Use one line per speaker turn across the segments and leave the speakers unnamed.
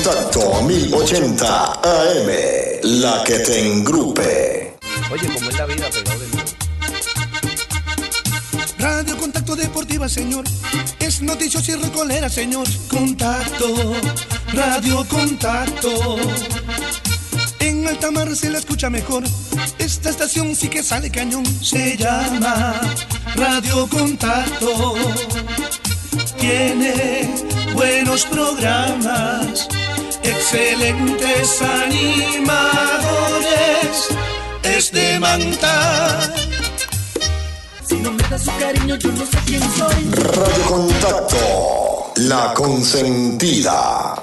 Contacto 1080 AM, la que te engrupe.
Oye, como es la vida pegado de nuevo.
Radio Contacto Deportiva, señor. Es noticiosa y recolera, señor. Contacto, Radio Contacto. En alta mar se la escucha mejor. Esta estación sí que sale cañón. Se llama Radio Contacto. Tiene buenos programas, excelentes animadores. Es de Manta. Si no me da su cariño, yo no sé quién soy.
Radio Contacto, la consentida.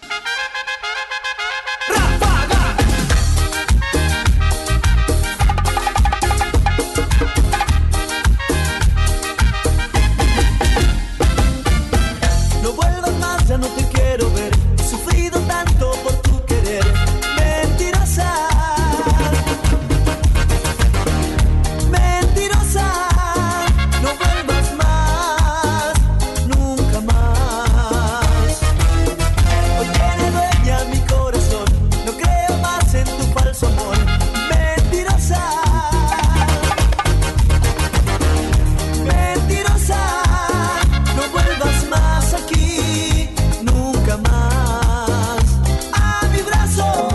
No vuelvas más, ya no te quiero ver. He sufrido tanto por tu querer. Mentirosa. No vuelvas más, nunca más. Hoy tiene dueña mi corazón. No creo más en tu falso amor. Mentirosa. No vuelvas más aquí, nunca más. A mis brazos.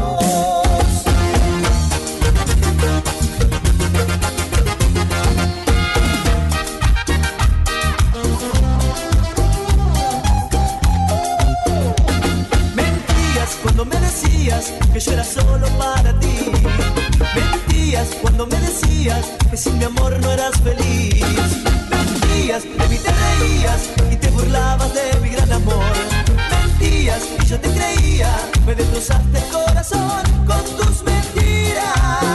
Mentías cuando me decías que yo era solo para ti. Mentías cuando me decías que sin mi amor no eras feliz. Mentías, de mí te reías y te burlabas de mi gran amor. Mentías y yo te creía, me destrozaste el corazón con tus mentiras.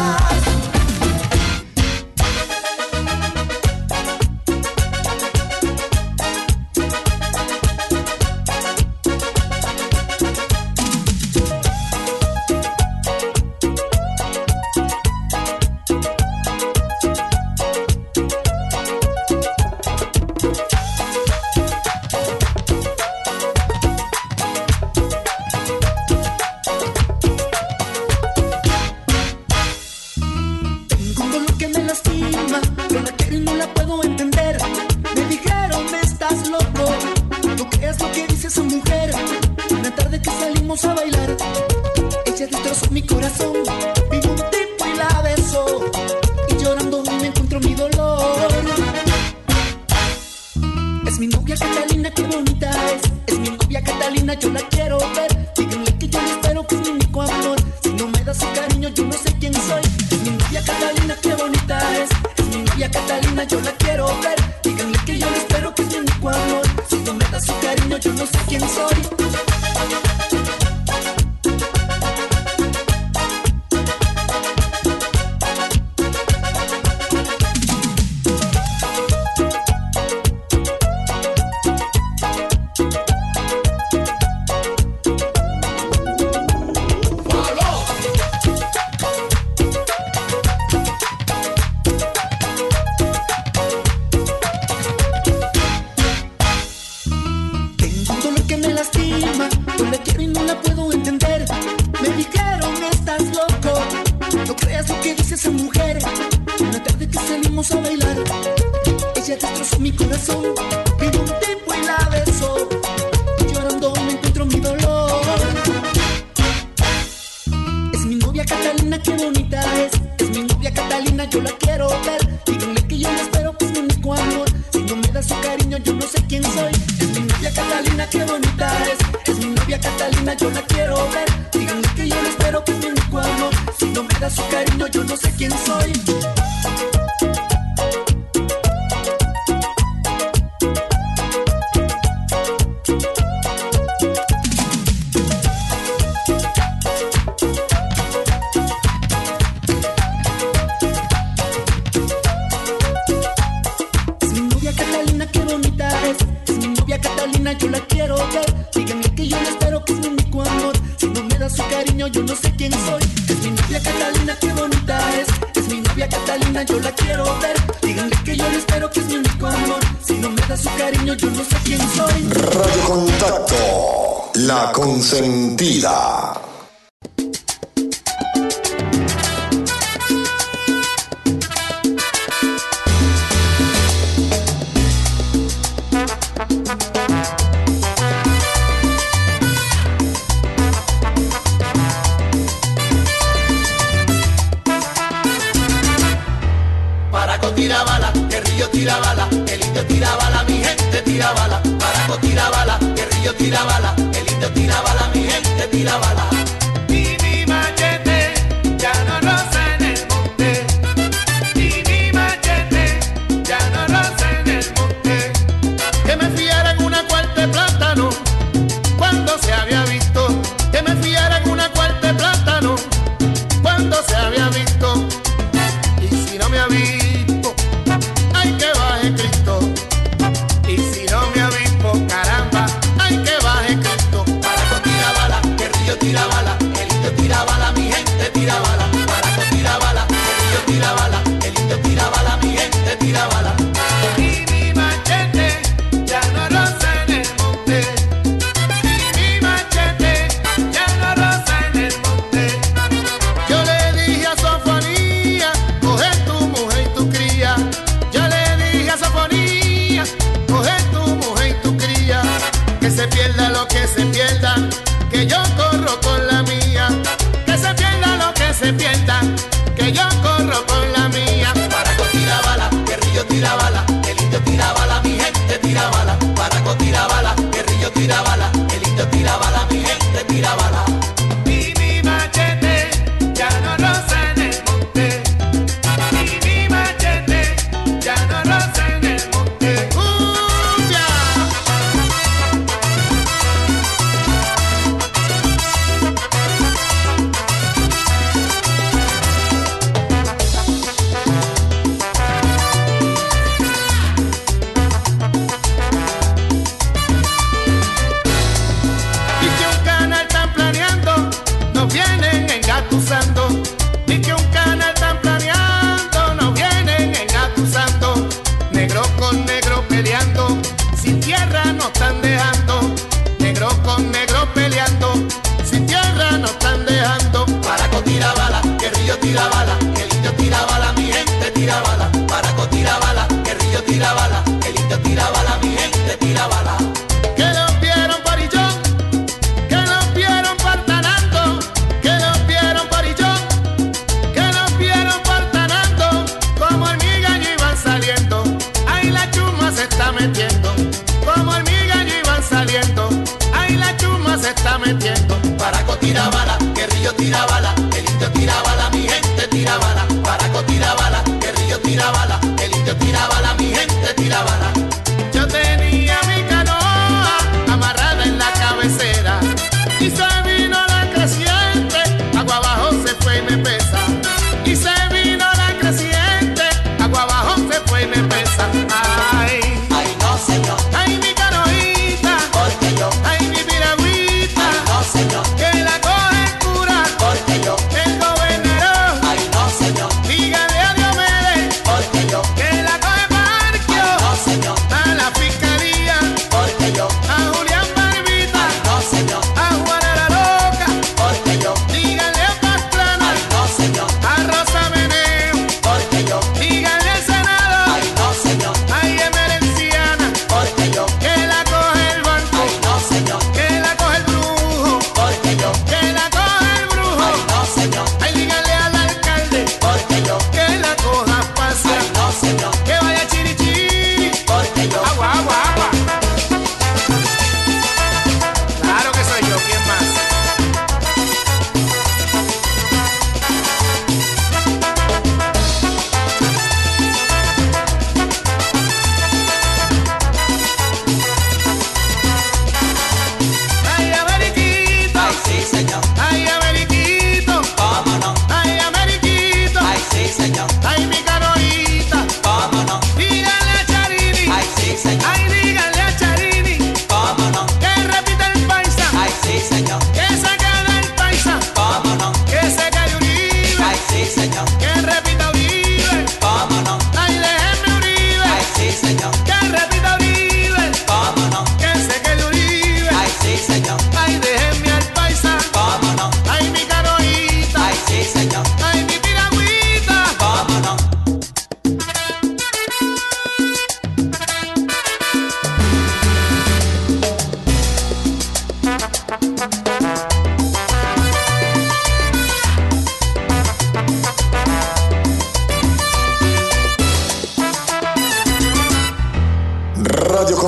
Tengo un dolor que me lastima, yo la quiero y no la puedo entender. Me dijeron, estás loco, ¿tú qué es lo que dice esa mujer? Una tarde que salimos a bailar, ella destrozó mi corazón. Vino un tipo y la besó, y llorando me encontró mi dolor. Es mi novia Catalina, qué bonita es mi novia Catalina, yo la quiero ver. Díganle que yo le espero, que es mi único amor. Si no me da su cariño, yo no sé quién soy. Es mi novia Catalina, qué bonita es mi novia Catalina, yo la quiero ver. Díganle que yo le espero, que es mi único amor. Si no me da su cariño, yo no sé quién soy. Tengo un dolor que me lastima, yo la quiero y no la puedo entender. Me dijeron, estás loco, no creas lo que dice esa mujer. Una tarde que salimos a bailar, ella destrozó mi corazón. Vino un tipo y la besó, y llorando me encuentro mi dolor. Es mi novia Catalina, qué bonita es mi novia Catalina, yo la quiero ver. Díganle que yo la espero, que es mi único amor. Si no me da su cariño, yo no sé quién soy. Es mi novia Catalina, qué bonita es mi novia Catalina, yo la quiero ver. Díganle que yo la espero, que es mi único amor. Si no me da su cariño, yo no sé quién soy. Es mi novia Catalina, qué bonita es mi novia Catalina, yo la quiero ver. Díganle que yo la espero, que es mi único amor. Si no me da su cariño, yo no sé quién soy. Es mi novia Catalina, qué bonita es mi novia Catalina, yo la quiero ver. Díganle que yo la espero, que es mi único amor. Si no me da su cariño, yo no sé quién soy.
Radio Contacto, La Consentida.
Tira bala, guerrillo tira bala, el indio tira bala, mi gente tira bala. Paraco tira bala, guerrillo tira bala, el indio tira bala, mi gente tira bala.
Y mi machete ya no roza en el monte. Y mi machete ya no roza en el monte.
Que me fiara en una cuarta de plátano, cuando se había visto. Que me fiara en una cuarta de plátano, cuando se había visto. Y si no me ha visto, ay que baje Cristo. Y si no me avispo, caramba, ay que baje Cristo. Paraco tira bala, guerrillo tira bala, el indio tira bala, mi gente tira bala. Paraco tira bala, guerrillo tira bala, el indio tira bala, mi gente tira bala.
Y mi machete ya no roza en el monte. Y mi machete ya no roza en el monte.
Yo le dije a Sofonía, coge tu mujer y tu cría. Yo le dije a Sofonía, coge tu mujer y tu cría. Que se pierda lo que se pierda, que yo corro con la mía. Que se pierda lo que se pierda, que yo corro con la mía. Paraco tira bala, guerrillo tira bala, el indio tira bala, mi gente tira bala. Paraco tira bala, guerrillo tira bala, el indio tira bala, mi gente tira bala.
Y mi machete ya no roza en el monte. Y mi machete ya no roza en el monte.
¡Cumbia! Y que un canal están planeando, nos vienen engatusando. Y que un canal están planeando, nos vienen engatusando. Negro con negro peleando, sin tierra nos están dejando. Negro con negro peleando, sin tierra nos están dejando. Paraco tira bala, guerrillo tira bala, el indio tira bala, mi gente tira bala. Paraco tira bala, guerrillo tira bala, el indio tira bala, mi gente tira bala. Que los vieron parillón, que los vieron partanando, que los vieron parillón, que los vieron partanando. Como hormigas iban saliendo, ahí la chuma se está metiendo. Como hormigas iban saliendo, ahí la chuma se está metiendo. Paraco tira bala, guerrillo tira bala, el indio tira bala, mi gente tira bala.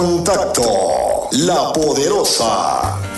Contacto, La Poderosa.